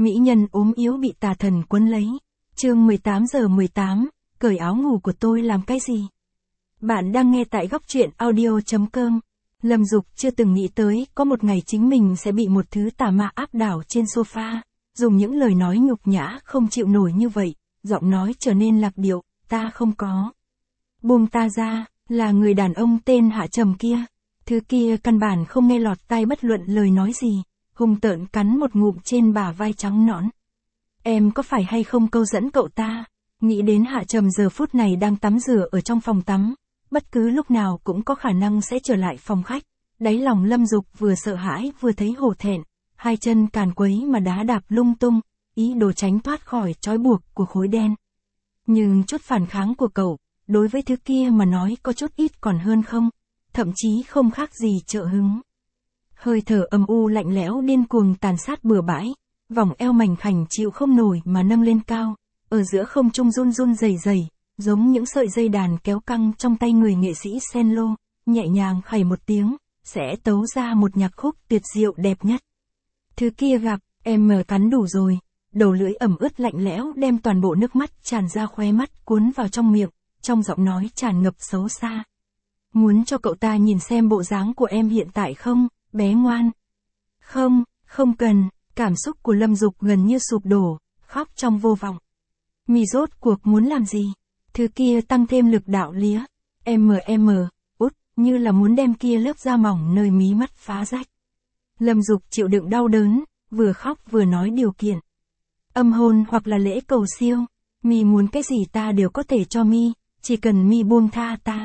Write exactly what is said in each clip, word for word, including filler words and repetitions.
Mỹ nhân ốm yếu bị tà thần quấn lấy. Chương mười tám giờ mười tám, cởi áo ngủ của tôi làm cái gì? Bạn đang nghe tại góc truyện audio chấm com. Lâm Dục chưa từng nghĩ tới có một ngày chính mình sẽ bị một thứ tà ma áp đảo trên sofa, dùng những lời nói nhục nhã không chịu nổi như vậy, giọng nói trở nên lạc điệu, ta không có. Buông ta ra, là người đàn ông tên Hạ Trầm kia. Thứ kia căn bản không nghe lọt tai bất luận lời nói gì, hung tợn cắn một ngụm trên bả vai trắng nõn. Em có phải hay không câu dẫn cậu ta? Nghĩ đến Hạ Trầm giờ phút này đang tắm rửa ở trong phòng tắm, bất cứ lúc nào cũng có khả năng sẽ trở lại phòng khách. Đáy lòng Lâm Dục vừa sợ hãi vừa thấy hổ thẹn, hai chân càn quấy mà đá đạp lung tung, ý đồ tránh thoát khỏi trói buộc của khối đen. Nhưng chút phản kháng của cậu, đối với thứ kia mà nói có chút ít còn hơn không, thậm chí không khác gì trợ hứng. Hơi thở âm u lạnh lẽo điên cuồng tàn sát bừa bãi, vòng eo mảnh khảnh chịu không nổi mà nâng lên cao, ở giữa không trung run run rẩy rẩy, giống những sợi dây đàn kéo căng trong tay người nghệ sĩ cello, nhẹ nhàng khẩy một tiếng, sẽ tấu ra một nhạc khúc tuyệt diệu đẹp nhất. Thứ kia gặp, em mờ cắn đủ rồi, đầu lưỡi ẩm ướt lạnh lẽo đem toàn bộ nước mắt tràn ra khóe mắt cuốn vào trong miệng, trong giọng nói tràn ngập xấu xa. Muốn cho cậu ta nhìn xem bộ dáng của em hiện tại không, bé ngoan? Không, không cần, cảm xúc của Lâm Dục gần như sụp đổ, khóc trong vô vọng. Mì rốt cuộc muốn làm gì? Thứ kia tăng thêm lực đạo lía, em mờ em mờ, út, như là muốn đem kia lớp da mỏng nơi mí mắt phá rách. Lâm Dục chịu đựng đau đớn, vừa khóc vừa nói điều kiện. Âm hôn hoặc là lễ cầu siêu, mi muốn cái gì ta đều có thể cho mi, chỉ cần mi buông tha ta.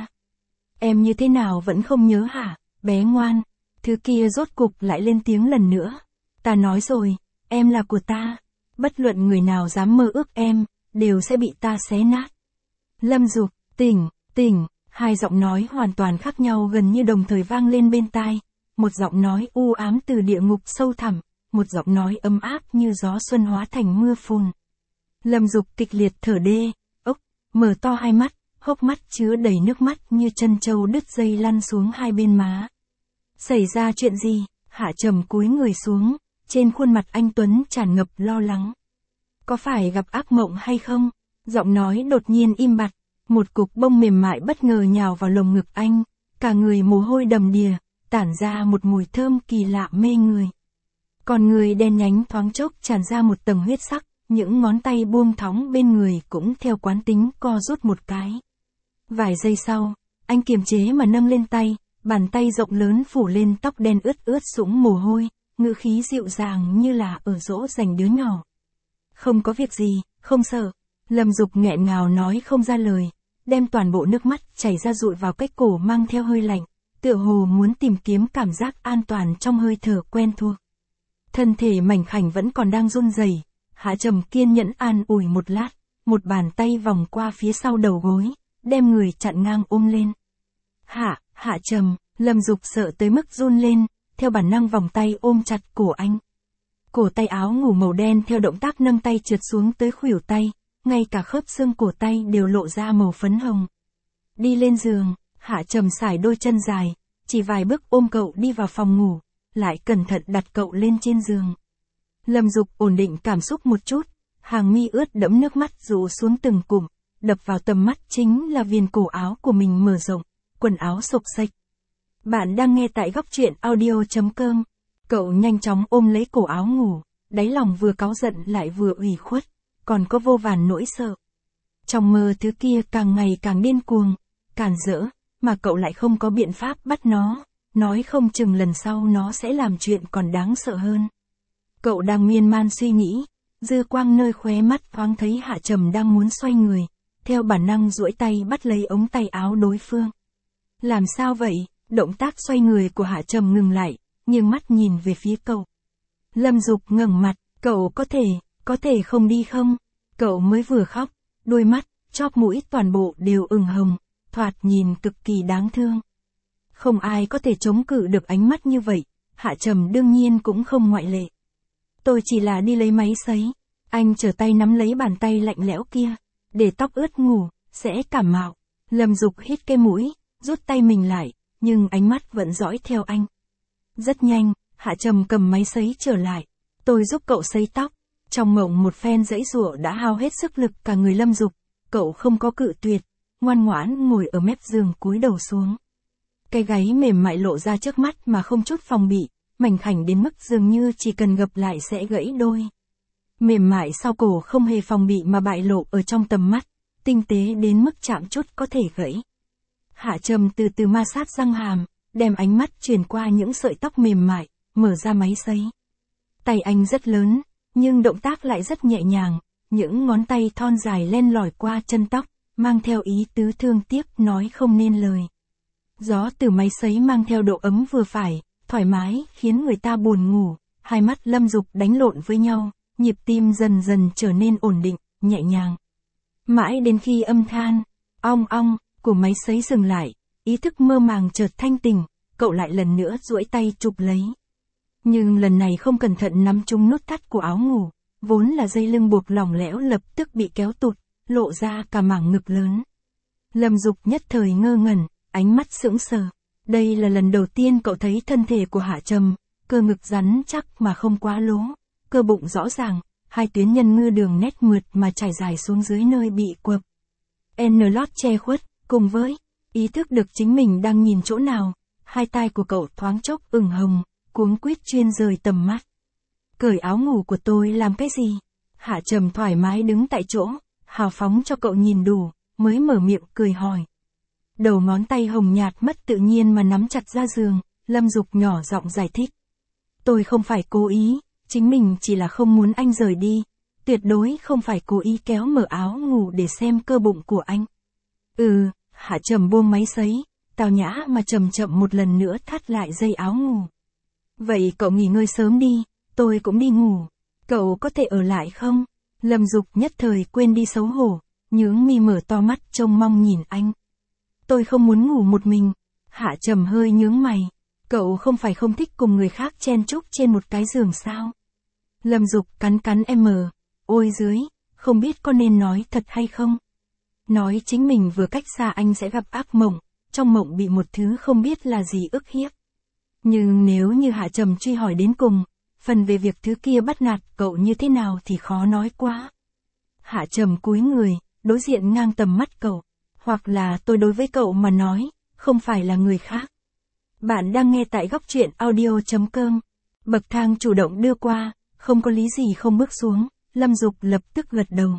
Em như thế nào vẫn không nhớ hả, bé ngoan? Thứ kia rốt cục lại lên tiếng lần nữa. Ta nói rồi, em là của ta. Bất luận người nào dám mơ ước em, đều sẽ bị ta xé nát. Lâm Dục, tỉnh, tỉnh, hai giọng nói hoàn toàn khác nhau gần như đồng thời vang lên bên tai. Một giọng nói u ám từ địa ngục sâu thẳm, một giọng nói ấm áp như gió xuân hóa thành mưa phùn. Lâm Dục kịch liệt thở đê, ốc, mở to hai mắt, hốc mắt chứa đầy nước mắt như chân trâu đứt dây lăn xuống hai bên má. Xảy ra chuyện gì? Hạ Trầm cúi người xuống, trên khuôn mặt anh tuấn tràn ngập lo lắng. Có phải gặp ác mộng hay không? Giọng nói đột nhiên im bặt, một cục bông mềm mại bất ngờ nhào vào lồng ngực anh, cả người mồ hôi đầm đìa, tản ra một mùi thơm kỳ lạ mê người. Còn người đen nhánh thoáng chốc tràn ra một tầng huyết sắc, những ngón tay buông thõng bên người cũng theo quán tính co rút một cái. Vài giây sau, anh kiềm chế mà nâng lên tay, bàn tay rộng lớn phủ lên tóc đen ướt ướt sũng mồ hôi, ngữ khí dịu dàng như là ở dỗ dành đứa nhỏ. Không có việc gì, không sợ. Lâm Dục nghẹn ngào nói không ra lời, đem toàn bộ nước mắt chảy ra dụi vào cái cổ mang theo hơi lạnh, tựa hồ muốn tìm kiếm cảm giác an toàn trong hơi thở quen thuộc. Thân thể mảnh khảnh vẫn còn đang run rẩy, Hạ Trầm kiên nhẫn an ủi một lát, một bàn tay vòng qua phía sau đầu gối, đem người chặn ngang ôm lên. Hạ, Hạ Trầm, Lâm Dục sợ tới mức run lên, theo bản năng vòng tay ôm chặt cổ anh. Cổ tay áo ngủ màu đen theo động tác nâng tay trượt xuống tới khuỷu tay, ngay cả khớp xương cổ tay đều lộ ra màu phấn hồng. Đi lên giường, Hạ Trầm sải đôi chân dài, chỉ vài bước ôm cậu đi vào phòng ngủ, lại cẩn thận đặt cậu lên trên giường. Lâm Dục ổn định cảm xúc một chút, hàng mi ướt đẫm nước mắt rủ xuống từng cụm, đập vào tầm mắt chính là viền cổ áo của mình mở rộng, quần áo xộc xệch. Bạn đang nghe tại góc truyện audio chấm com. Cậu nhanh chóng ôm lấy cổ áo ngủ, đáy lòng vừa cáu giận lại vừa ủy khuất, còn có vô vàn nỗi sợ. Trong mơ thứ kia càng ngày càng điên cuồng, càn rỡ, mà cậu lại không có biện pháp bắt nó, nói không chừng lần sau nó sẽ làm chuyện còn đáng sợ hơn. Cậu đang miên man suy nghĩ, dư quang nơi khóe mắt thoáng thấy Hạ Trầm đang muốn xoay người, theo bản năng duỗi tay bắt lấy ống tay áo đối phương. Làm sao vậy? Động tác xoay người của Hạ Trầm ngừng lại, nhưng mắt nhìn về phía cậu. Lâm Dục ngẩng mặt, cậu có thể, có thể không đi không? Cậu mới vừa khóc, đôi mắt, chóp mũi toàn bộ đều ửng hồng, thoạt nhìn cực kỳ đáng thương. Không ai có thể chống cự được ánh mắt như vậy, Hạ Trầm đương nhiên cũng không ngoại lệ. Tôi chỉ là đi lấy máy sấy. Anh trở tay nắm lấy bàn tay lạnh lẽo kia, để tóc ướt ngủ, sẽ cảm mạo. Lâm Dục hít cái mũi, rút tay mình lại, nhưng ánh mắt vẫn dõi theo anh. Rất nhanh, Hạ Trầm cầm máy sấy trở lại. Tôi giúp cậu sấy tóc. Trong mộng một phen giãy giụa đã hao hết sức lực cả người Lâm Dục, cậu không có cự tuyệt, ngoan ngoãn ngồi ở mép giường cúi đầu xuống. Cái gáy mềm mại lộ ra trước mắt mà không chút phòng bị, mảnh khảnh đến mức dường như chỉ cần gập lại sẽ gãy đôi. Mềm mại sau cổ không hề phòng bị mà bại lộ ở trong tầm mắt, tinh tế đến mức chạm chút có thể gãy. Hạ Trầm từ từ ma sát răng hàm, đem ánh mắt truyền qua những sợi tóc mềm mại, mở ra máy sấy. Tay anh rất lớn, nhưng động tác lại rất nhẹ nhàng, những ngón tay thon dài len lỏi qua chân tóc, mang theo ý tứ thương tiếc nói không nên lời. Gió từ máy sấy mang theo độ ấm vừa phải, thoải mái, khiến người ta buồn ngủ, hai mắt Lâm Dục đánh lộn với nhau, nhịp tim dần dần trở nên ổn định, nhẹ nhàng. Mãi đến khi âm than, ong ong, của máy sấy dừng lại, ý thức mơ màng chợt thanh tỉnh, cậu lại lần nữa duỗi tay chụp lấy. Nhưng lần này không cẩn thận nắm trúng nút thắt của áo ngủ, vốn là dây lưng buộc lỏng lẻo lập tức bị kéo tụt, lộ ra cả mảng ngực lớn. Lâm Dục nhất thời ngơ ngẩn, ánh mắt sững sờ. Đây là lần đầu tiên cậu thấy thân thể của Hạ Trầm, cơ ngực rắn chắc mà không quá lố, cơ bụng rõ ràng, hai tuyến nhân ngư đường nét mượt mà trải dài xuống dưới nơi bị quập. N-lót che khuất, cùng với ý thức được chính mình đang nhìn chỗ nào, hai tai của cậu thoáng chốc ửng hồng, cuống quýt chuyên rời tầm mắt. Cởi áo ngủ của tôi làm cái gì? Hạ Trầm thoải mái đứng tại chỗ, hào phóng cho cậu nhìn đủ, mới mở miệng cười hỏi. Đầu ngón tay hồng nhạt mất tự nhiên mà nắm chặt ra giường, Lâm Dục nhỏ giọng giải thích. Tôi không phải cố ý, chính mình chỉ là không muốn anh rời đi, tuyệt đối không phải cố ý kéo mở áo ngủ để xem cơ bụng của anh. Ừ, Hạ Trầm buông máy sấy, tào nhã mà chậm chậm một lần nữa thắt lại dây áo ngủ. Vậy cậu nghỉ ngơi sớm đi, tôi cũng đi ngủ. Cậu có thể ở lại không? Lâm Dục nhất thời quên đi xấu hổ, nhướng mi mở to mắt trông mong nhìn anh. Tôi không muốn ngủ một mình. Hạ Trầm hơi nhướng mày. Cậu không phải không thích cùng người khác chen chúc trên một cái giường sao? Lâm Dục cắn cắn em. Ôi dưới, không biết có nên nói thật hay không? Nói chính mình vừa cách xa anh sẽ gặp ác mộng, trong mộng bị một thứ không biết là gì ức hiếp. Nhưng nếu như Hạ Trầm truy hỏi đến cùng, phần về việc thứ kia bắt nạt cậu như thế nào thì khó nói quá. Hạ Trầm cúi người, đối diện ngang tầm mắt cậu. Hoặc là tôi đối với cậu mà nói, không phải là người khác. Bạn đang nghe tại góc truyện audio chấm com. Bậc thang chủ động đưa qua, không có lý gì không bước xuống, Lâm Dục lập tức gật đầu.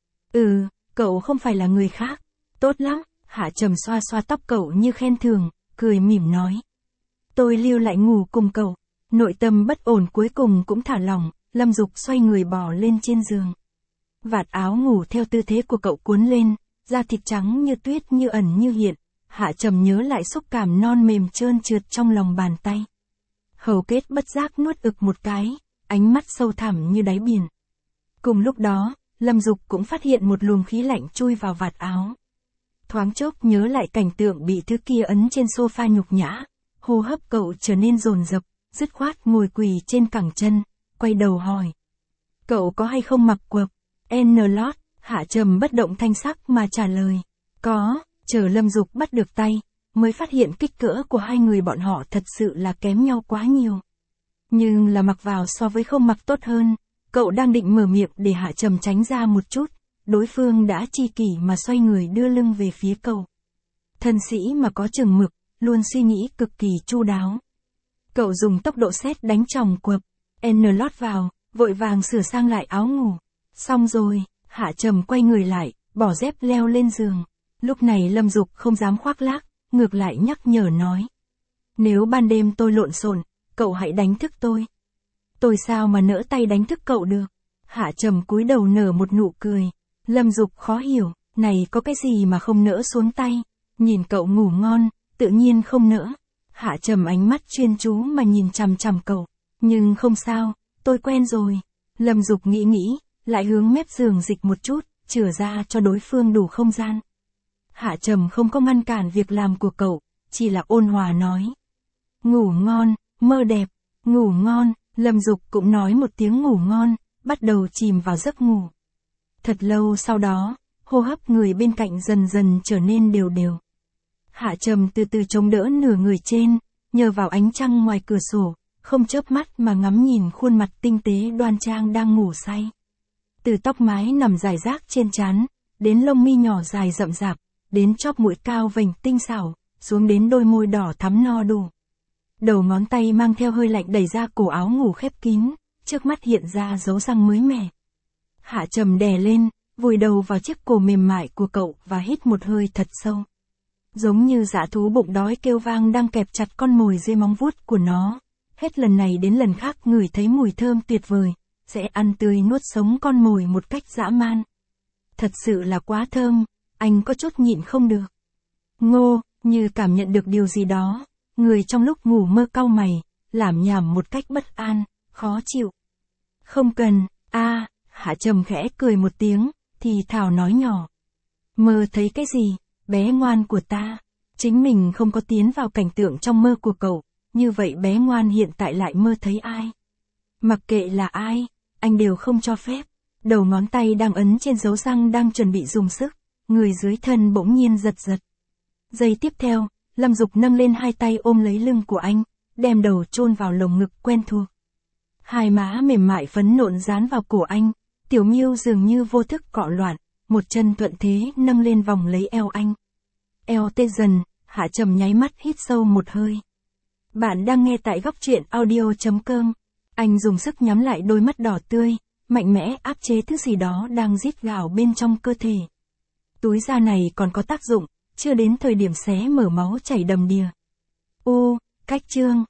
Ừ, cậu không phải là người khác. Tốt lắm, Hạ Trầm xoa xoa tóc cậu như khen thường, cười mỉm nói. Tôi lưu lại ngủ cùng cậu. Nội tâm bất ổn cuối cùng cũng thả lỏng, Lâm Dục xoay người bò lên trên giường. Vạt áo ngủ theo tư thế của cậu cuốn lên, da thịt trắng như tuyết như ẩn như hiện. Hạ Trầm nhớ lại xúc cảm non mềm trơn trượt trong lòng bàn tay. Hầu kết bất giác nuốt ực một cái, ánh mắt sâu thẳm như đáy biển. Cùng lúc đó, Lâm Dục cũng phát hiện một luồng khí lạnh chui vào vạt áo. Thoáng chốc nhớ lại cảnh tượng bị thứ kia ấn trên sofa nhục nhã, hô hấp cậu trở nên dồn dập, dứt khoát ngồi quỳ trên cẳng chân, quay đầu hỏi. Cậu có hay không mặc quập? N-lót, Hạ Trầm bất động thanh sắc mà trả lời. Có. Chờ Lâm Dục bắt được tay, mới phát hiện kích cỡ của hai người bọn họ thật sự là kém nhau quá nhiều. Nhưng là mặc vào so với không mặc tốt hơn, cậu đang định mở miệng để Hạ Trầm tránh ra một chút, đối phương đã chi kỷ mà xoay người đưa lưng về phía cậu. Thân sĩ mà có chừng mực, luôn suy nghĩ cực kỳ chu đáo. Cậu dùng tốc độ sét đánh chòng quập, N-lót vào, vội vàng sửa sang lại áo ngủ. Xong rồi, Hạ Trầm quay người lại, bỏ dép leo lên giường. Lúc này Lâm Dục không dám khoác lác, ngược lại nhắc nhở nói. Nếu ban đêm tôi lộn xộn, cậu hãy đánh thức tôi. Tôi sao mà nỡ tay đánh thức cậu được? Hạ Trầm cúi đầu nở một nụ cười. Lâm Dục khó hiểu, này có cái gì mà không nỡ xuống tay? Nhìn cậu ngủ ngon, tự nhiên không nỡ. Hạ Trầm ánh mắt chuyên chú mà nhìn chằm chằm cậu. Nhưng không sao, tôi quen rồi. Lâm Dục nghĩ nghĩ, lại hướng mép giường dịch một chút, chừa ra cho đối phương đủ không gian. Hạ Trầm không có ngăn cản việc làm của cậu, chỉ là ôn hòa nói. Ngủ ngon, mơ đẹp, ngủ ngon, Lâm Dục cũng nói một tiếng ngủ ngon, bắt đầu chìm vào giấc ngủ. Thật lâu sau đó, hô hấp người bên cạnh dần dần trở nên đều đều. Hạ Trầm từ từ chống đỡ nửa người trên, nhờ vào ánh trăng ngoài cửa sổ, không chớp mắt mà ngắm nhìn khuôn mặt tinh tế đoan trang đang ngủ say. Từ tóc mái nằm rải rác trên trán, đến lông mi nhỏ dài rậm rạp, đến chóp mũi cao vành tinh xảo, xuống đến đôi môi đỏ thắm no đủ. Đầu ngón tay mang theo hơi lạnh đẩy ra cổ áo ngủ khép kín, trước mắt hiện ra dấu răng mới mẻ. Hạ Trầm đè lên, vùi đầu vào chiếc cổ mềm mại của cậu và hít một hơi thật sâu. Giống như dã thú bụng đói kêu vang đang kẹp chặt con mồi dưới móng vuốt của nó. Hết lần này đến lần khác ngửi thấy mùi thơm tuyệt vời, sẽ ăn tươi nuốt sống con mồi một cách dã man. Thật sự là quá thơm, anh có chút nhịn không được. Ngô, như cảm nhận được điều gì đó, người trong lúc ngủ mơ cau mày, lảm nhảm một cách bất an, khó chịu. Không cần, a Hạ Trầm khẽ cười một tiếng, thì thào nói nhỏ. Mơ thấy cái gì, bé ngoan của ta? Chính mình không có tiến vào cảnh tượng trong mơ của cậu, như vậy bé ngoan hiện tại lại mơ thấy ai? Mặc kệ là ai, anh đều không cho phép. Đầu ngón tay đang ấn trên dấu răng đang chuẩn bị dùng sức, người dưới thân bỗng nhiên giật giật. Giây tiếp theo, Lâm Dục nâng lên hai tay ôm lấy lưng của anh, đem đầu chôn vào lồng ngực quen thuộc. Hai má mềm mại phấn nộn dán vào cổ anh, Tiểu Miêu dường như vô thức cọ loạn, một chân thuận thế nâng lên vòng lấy eo anh. Eo tê dần, Hạ Trầm nháy mắt hít sâu một hơi. Bạn đang nghe tại góc truyện audio chấm com. Anh dùng sức nhắm lại đôi mắt đỏ tươi, mạnh mẽ áp chế thứ gì đó đang rít gào bên trong cơ thể. Túi da này còn có tác dụng, chưa đến thời điểm xé mở máu chảy đầm đìa. U, cách chương.